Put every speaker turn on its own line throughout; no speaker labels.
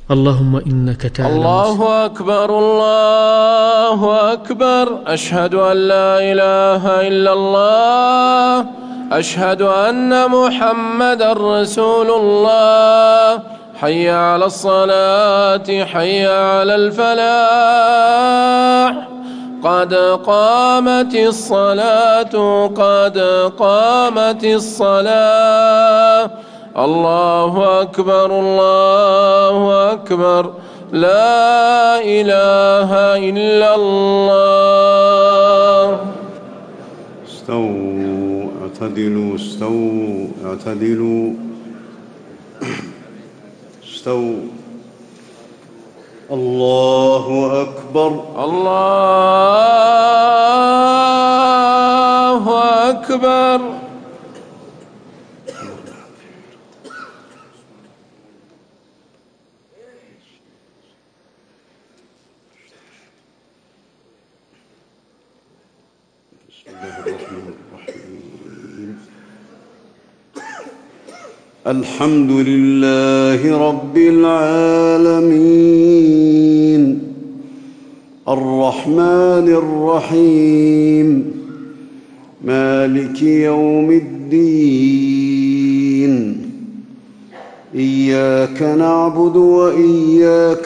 اللهم إنك تعلم.
الله أكبر الله أكبر. أشهد أن لا إله إلا الله. أشهد أن محمدا رسول الله. حي على الصلاة حي على الفلاح. قد قامت الصلاة قد قامت الصلاة. الله أكبر الله أكبر. لا إله إلا الله.
استووا اعتدلوا استووا اعتدلوا استووا. الله أكبر
الله أكبر.
بسم الله الرحمن الرحيم. الحمد لله رب العالمين الرحمن الرحيم مالك يوم الدين إياك نعبد وإياك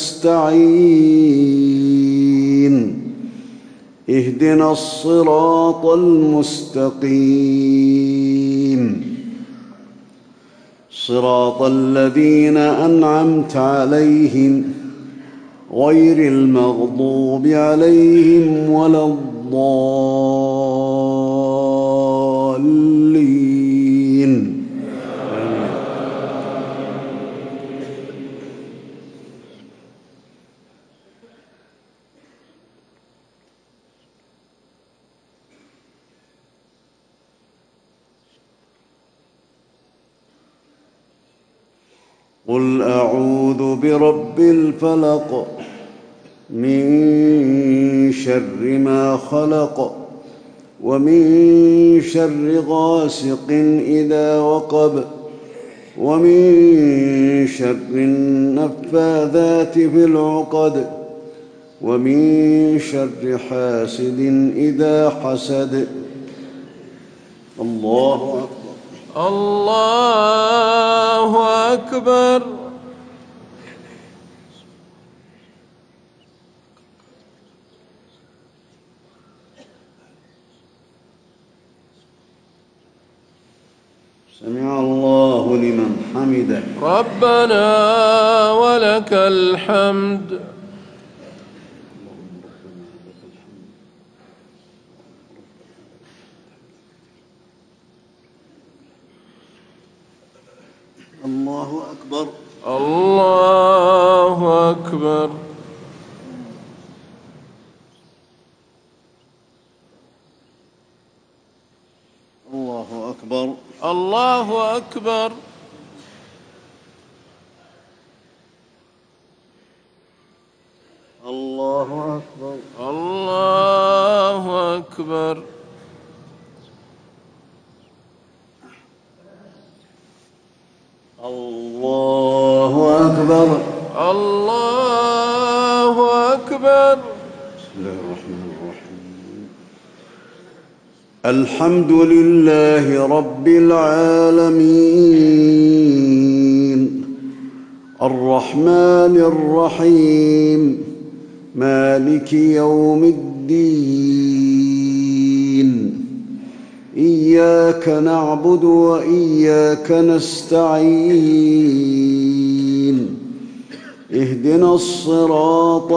نستعين اهدنا الصراط المستقيم صراط الذين أنعمت عليهم غير المغضوب عليهم ولا الضالين. قل أعوذ برب الفلق من شر ما خلق ومن شر غاسق إذا وقب ومن شر النفاثات في العقد ومن شر حاسد إذا حسد. الله أكبر
الله أكبر.
سمع الله لمن حمده.
ربنا ولك الحمد.
الله أكبر
الله أكبر.
الله أكبر
الله أكبر.
الله أكبر
الله أكبر.
الله أكبر.
الله أكبر.
بسم الله الرحمن الرحيم. الحمد لله رب العالمين الرحمن الرحيم مالك يوم الدين إياك نعبد وإياك نستعين اهدنا الصراط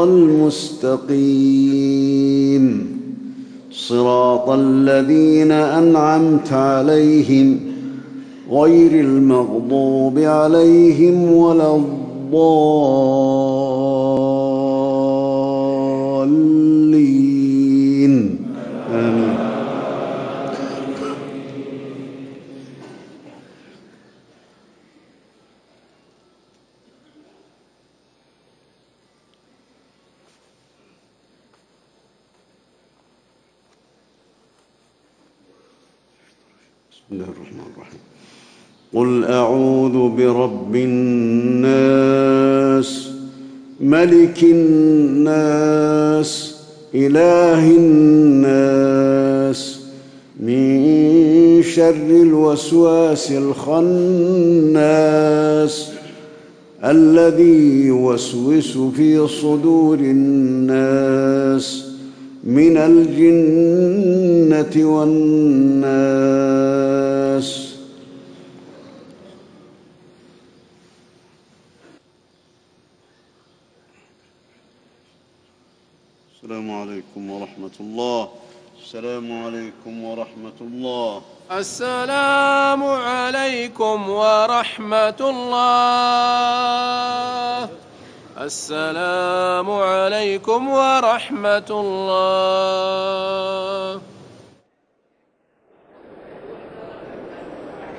المستقيم صراط الذين أنعمت عليهم غير المغضوب عليهم ولا الضالين. آمين. بسم الله الرحمن الرحيم. قل أعوذ برب الناس ملك الناس إله الناس من شر الوسواس الخناس الذي يوسوس في صدور الناس من الجنة والناس. السلام عليكم ورحمة الله. السلام عليكم ورحمة الله.
السلام عليكم ورحمة الله. السلام عليكم ورحمة الله.